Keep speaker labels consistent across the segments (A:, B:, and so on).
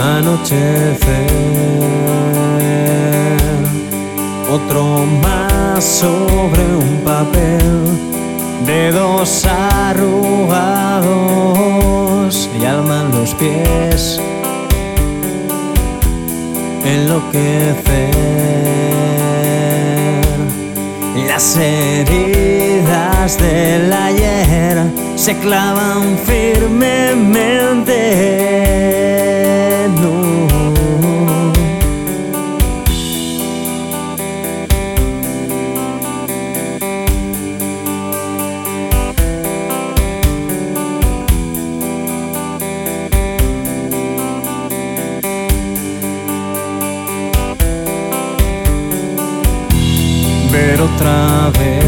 A: anochecer, otro más sobre un papel, dedos arrugados y alma en los pies, enloquecer. Las heridas del ayer se clavan firmemente, no. Ver otra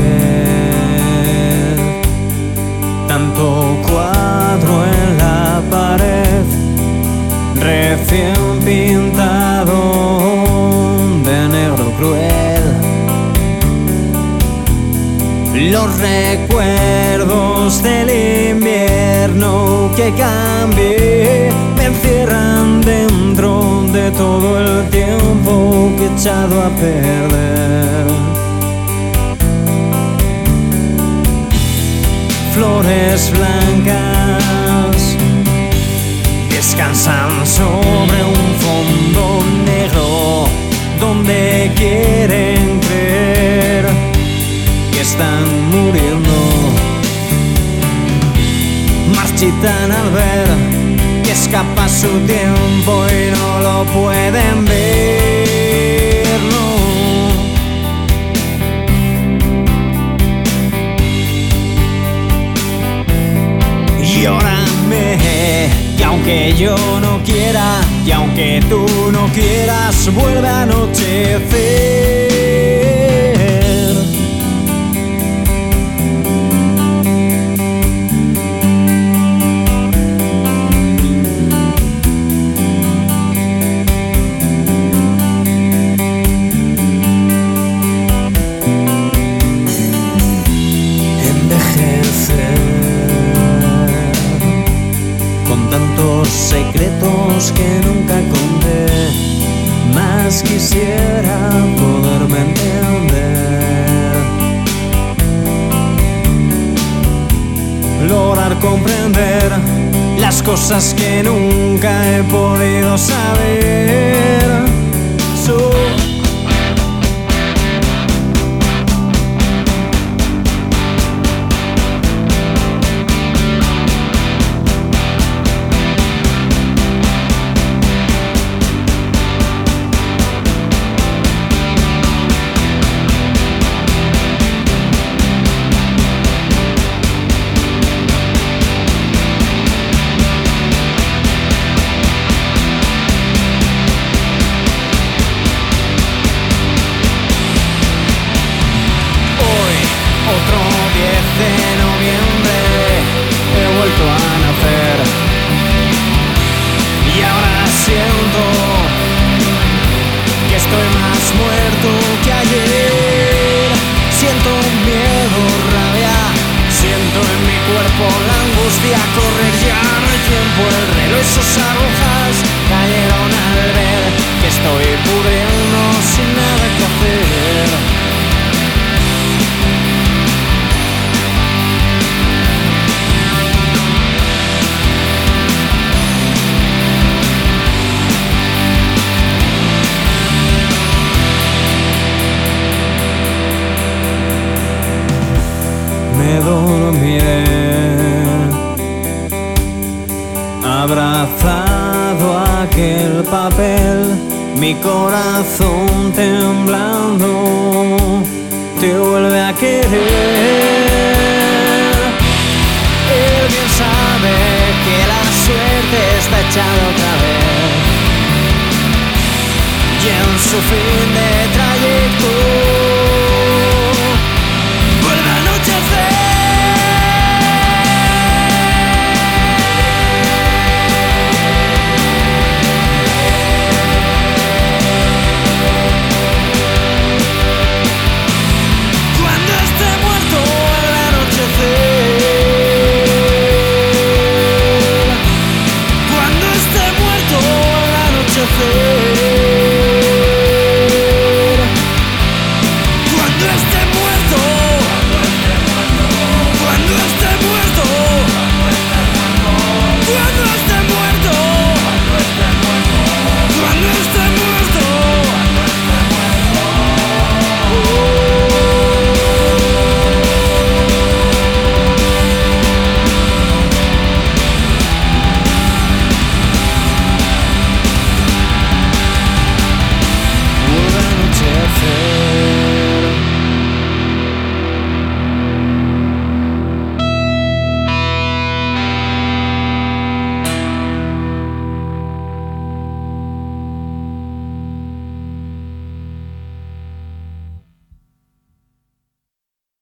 A: vez tanto cuadro en la pared, recién pintado de negro cruel. Los recuerdos del invierno que cambié me encierran dentro de todo el tiempo que he echado a perder. Flores blancas descansan sobre un fondo negro donde quieren creer que están muriendo. Marchitan al ver que escapa su tiempo y no lo pueden ver, no. Llórame, y aunque yo no quiera, y aunque tú no quieras, vuelve a anochecer. Tantos secretos que nunca conté, más quisiera poderme entender, lograr comprender las cosas que nunca he podido saber. Otro 10 de noviembre he vuelto a nacer y ahora siento que estoy más muerto que ayer. Siento miedo, rabia, siento en mi cuerpo la angustia correr. Ya no hay tiempo, el reloj y sus agujas cayeron al ver que estoy pudriendo sin nada que hacer. Me dormiré abrazado a aquel papel, mi corazón temblando te vuelve a querer. Él bien sabe que la suerte está echada otra vez y en su fin de trayecto